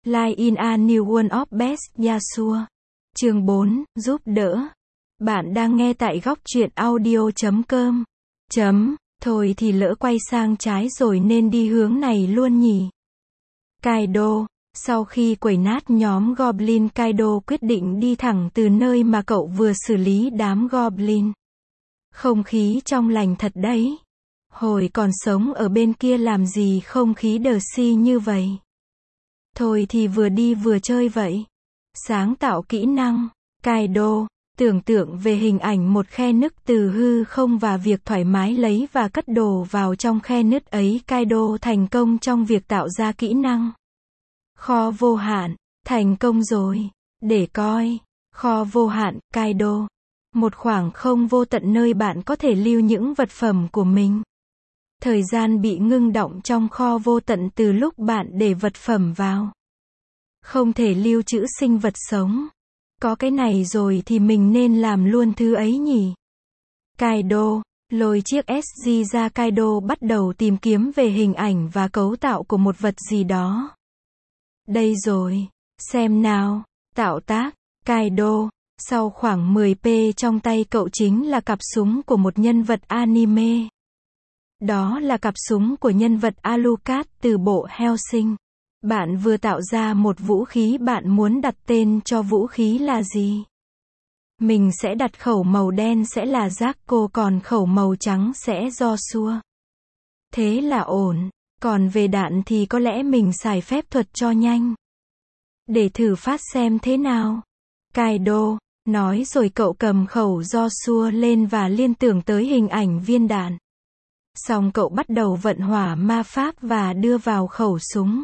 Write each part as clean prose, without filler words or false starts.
Live in a New World of Best Yasuo. Chương 4, giúp đỡ. Bạn đang nghe tại góc truyện audio.com. Thôi thì lỡ quay sang trái rồi nên đi hướng này luôn nhỉ. Kaido. Sau khi quẩy nát nhóm Goblin, Kaido quyết định đi thẳng từ nơi mà cậu vừa xử lý đám Goblin. Không khí trong lành thật đấy. Hồi còn sống ở bên kia làm gì không khí đờ si như vậy. Thôi thì vừa đi vừa chơi vậy. Sáng tạo kỹ năng. Kaido. Tưởng tượng về hình ảnh một khe nứt từ hư không và việc thoải mái lấy và cất đồ vào trong khe nứt ấy. Kaido thành công trong việc tạo ra kỹ năng. Kho vô hạn. Thành công rồi. Để coi. Kho vô hạn, Kaido. Một khoảng không vô tận nơi bạn có thể lưu những vật phẩm của mình. Thời gian bị ngưng đọng trong kho vô tận từ lúc bạn để vật phẩm vào. Không thể lưu trữ sinh vật sống. Có cái này rồi thì mình nên làm luôn thứ ấy nhỉ. Kaido. Lôi chiếc SG ra. Kaido bắt đầu tìm kiếm về hình ảnh và cấu tạo của một vật gì đó. Đây rồi. Xem nào. Tạo tác. Kaido. Sau khoảng 10p trong tay cậu chính là cặp súng của một nhân vật anime. Đó là cặp súng của nhân vật Alucard từ bộ Hellsing. Bạn vừa tạo ra một vũ khí, bạn muốn đặt tên cho vũ khí là gì? Mình sẽ đặt khẩu màu đen sẽ là Jaco, còn khẩu màu trắng sẽ Joshua. Thế là ổn. Còn về đạn thì có lẽ mình xài phép thuật cho nhanh. Để thử phát xem thế nào. Kaido nói rồi cậu cầm khẩu Joshua lên và liên tưởng tới hình ảnh viên đạn. Xong cậu bắt đầu vận hỏa ma pháp và đưa vào khẩu súng.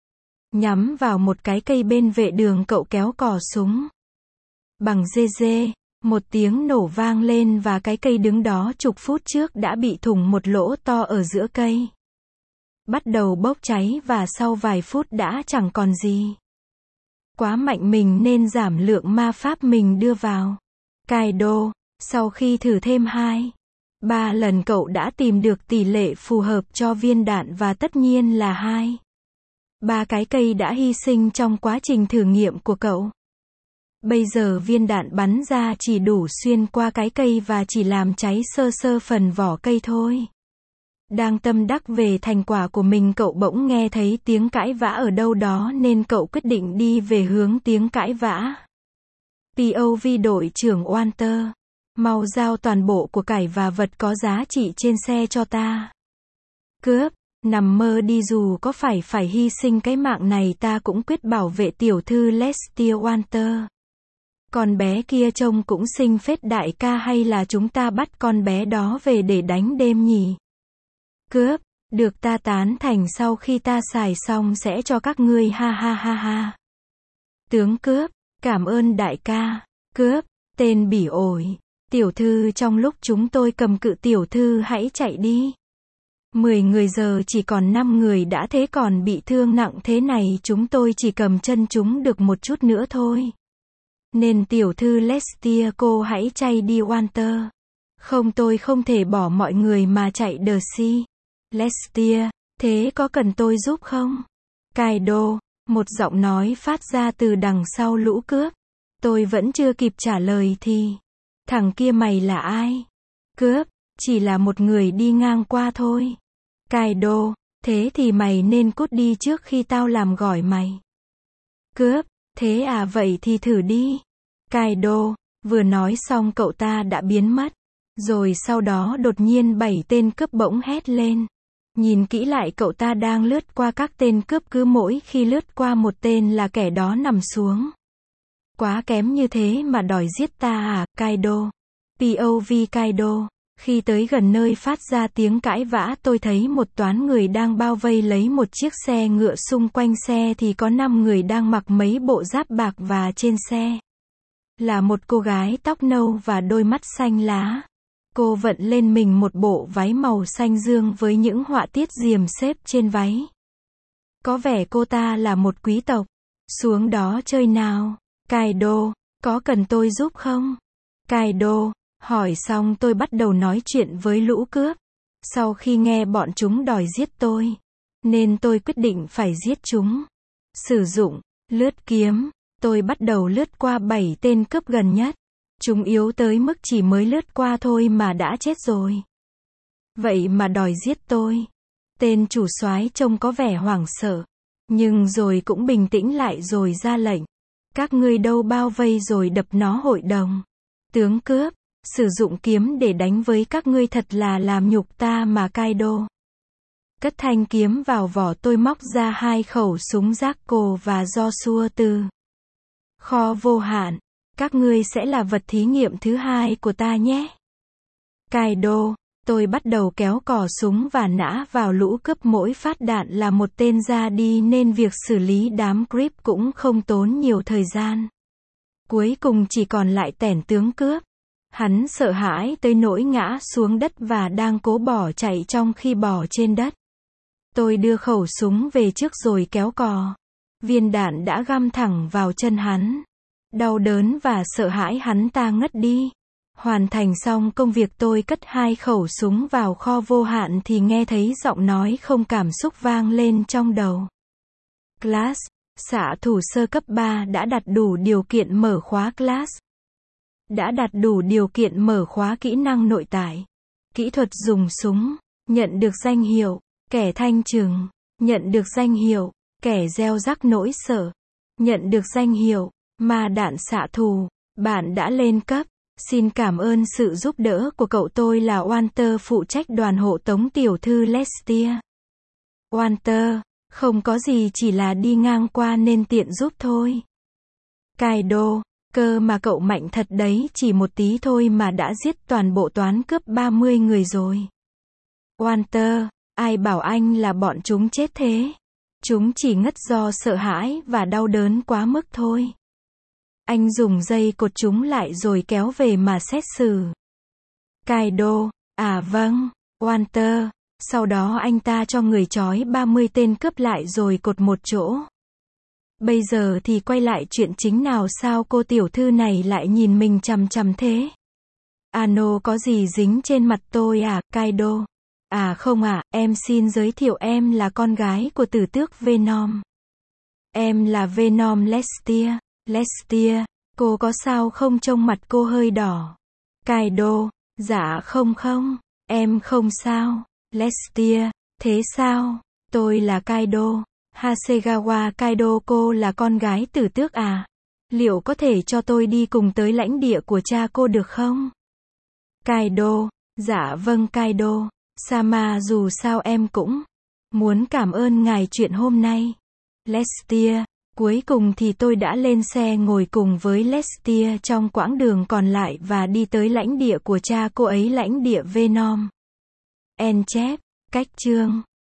Nhắm vào một cái cây bên vệ đường, cậu kéo cò súng. Bằng GG, một tiếng nổ vang lên và cái cây đứng đó chục phút trước đã bị thủng một lỗ to ở giữa cây. Bắt đầu bốc cháy và sau vài phút đã chẳng còn gì. Quá mạnh, mình nên giảm lượng ma pháp mình đưa vào. Kaido, sau khi thử thêm 2-3 lần cậu đã tìm được tỷ lệ phù hợp cho viên đạn và tất nhiên là 2-3 cái cây đã hy sinh trong quá trình thử nghiệm của cậu. Bây giờ viên đạn bắn ra chỉ đủ xuyên qua cái cây và chỉ làm cháy sơ sơ phần vỏ cây thôi. Đang tâm đắc về thành quả của mình, cậu bỗng nghe thấy tiếng cãi vã ở đâu đó nên cậu quyết định đi về hướng tiếng cãi vã. POV đội trưởng Walter. Mau giao toàn bộ của cải và vật có giá trị trên xe cho ta. Cướp. Nằm mơ đi, dù có phải hy sinh cái mạng này ta cũng quyết bảo vệ tiểu thư Lestia Walter. Con bé kia trông cũng xinh phết đại ca, hay là chúng ta bắt con bé đó về để đánh đêm nhỉ? Cướp. Được, ta tán thành, sau khi ta xài xong sẽ cho các ngươi, ha ha ha ha. Tướng cướp. Cảm ơn đại ca. Cướp. Tên bỉ ổi. Tiểu thư, trong lúc chúng tôi cầm cự tiểu thư hãy chạy đi. 10 người giờ chỉ còn 5 người đã thế còn bị thương nặng thế này, chúng tôi chỉ cầm chân chúng được một chút nữa thôi. Nên tiểu thư Lestia, cô hãy chạy đi Walter. Không, tôi không thể bỏ mọi người mà chạy đờ si. Lestia, thế có cần tôi giúp không? Kaido. Một giọng nói phát ra từ đằng sau lũ cướp. Tôi vẫn chưa kịp trả lời thì. Thằng kia mày là ai? Cướp. Chỉ là một người đi ngang qua thôi. Kaido. Thế thì mày nên cút đi trước khi tao làm gỏi mày. Cướp. Thế à, vậy thì thử đi. Kaido. Vừa nói xong cậu ta đã biến mất. Rồi sau đó đột nhiên 7 tên cướp bỗng hét lên. Nhìn kỹ lại, cậu ta đang lướt qua các tên cướp, cứ mỗi khi lướt qua một tên là kẻ đó nằm xuống. Quá kém như thế mà đòi giết ta à, Kaido. POV Kaido. Khi tới gần nơi phát ra tiếng cãi vã, tôi thấy một toán người đang bao vây lấy một chiếc xe ngựa. Xung quanh xe thì có 5 người đang mặc mấy bộ giáp bạc và trên xe là một cô gái tóc nâu và đôi mắt xanh lá. Cô vận lên mình một bộ váy màu xanh dương với những họa tiết diềm xếp trên váy. Có vẻ cô ta là một quý tộc. Xuống đó chơi nào. Kaido. Có cần tôi giúp không? Kaido. Hỏi xong tôi bắt đầu nói chuyện với lũ cướp. Sau khi nghe bọn chúng đòi giết tôi, nên tôi quyết định phải giết chúng. Sử dụng Lướt kiếm, tôi bắt đầu lướt qua 7 tên cướp gần nhất. Chúng yếu tới mức chỉ mới lướt qua thôi mà đã chết rồi. Vậy mà đòi giết tôi. Tên chủ soái trông có vẻ hoảng sợ, nhưng rồi cũng bình tĩnh lại rồi ra lệnh. Các ngươi đâu bao vây rồi đập nó hội đồng. Tướng cướp, sử dụng kiếm để đánh với các ngươi thật là làm nhục ta mà Kaido. Cất thanh kiếm vào vỏ, tôi móc ra 2 khẩu súng Jaco và Joshua từ kho vô hạn. Các ngươi sẽ là vật thí nghiệm thứ 2 của ta nhé. Kaido, tôi bắt đầu kéo cò súng và nã vào lũ cướp, mỗi phát đạn là một tên ra đi nên việc xử lý đám creep cũng không tốn nhiều thời gian. Cuối cùng chỉ còn lại Tẻn tướng cướp. Hắn sợ hãi tới nỗi ngã xuống đất và đang cố bỏ chạy trong khi bò trên đất. Tôi đưa khẩu súng về trước rồi kéo cò. Viên đạn đã găm thẳng vào chân hắn. Đau đớn và sợ hãi hắn ta ngất đi. Hoàn thành xong công việc, tôi cất 2 khẩu súng vào kho vô hạn thì nghe thấy giọng nói không cảm xúc vang lên trong đầu. Class, xạ thủ sơ cấp 3 đã đạt đủ điều kiện mở khóa class. Đã đạt đủ điều kiện mở khóa kỹ năng nội tại. Kỹ thuật dùng súng. Nhận được danh hiệu, kẻ thanh trừng. Nhận được danh hiệu, kẻ gieo rắc nỗi sợ. Nhận được danh hiệu, ma đạn xạ thủ. Bạn đã lên cấp. Xin cảm ơn sự giúp đỡ của cậu. Tôi là Walter, phụ trách đoàn hộ tống tiểu thư Lestia. Walter, không có gì, chỉ là đi ngang qua nên tiện giúp thôi. Kaido, cơ mà cậu mạnh thật đấy, chỉ một tí thôi mà đã giết toàn bộ toán cướp 30 người rồi. Walter, ai bảo anh là bọn chúng chết thế? Chúng chỉ ngất do sợ hãi và đau đớn quá mức thôi. Anh dùng dây cột chúng lại rồi kéo về mà xét xử. Kaido, à vâng, Walter. Sau đó anh ta cho người trói 30 tên cướp lại rồi cột một chỗ. Bây giờ thì quay lại chuyện chính nào, sao cô tiểu thư này lại nhìn mình chằm chằm thế? Ano có gì dính trên mặt tôi à, Kaido? À không à, em xin giới thiệu, em là con gái của tử tước Venom. Em là Venom Lestia. Lestia, cô có sao không, trông mặt cô hơi đỏ. Kaido, dạ không, em không sao. Lestia, thế sao? Tôi là Kaido. Hasegawa Kaido, cô là con gái tử tước à? Liệu có thể cho tôi đi cùng tới lãnh địa của cha cô được không? Kaido, dạ vâng Kaido. Sama, dù sao em cũng muốn cảm ơn ngài chuyện hôm nay. Lestia, cuối cùng thì tôi đã lên xe ngồi cùng với Lestia trong quãng đường còn lại và đi tới lãnh địa của cha cô ấy, lãnh địa Venom. End chép, cách chương.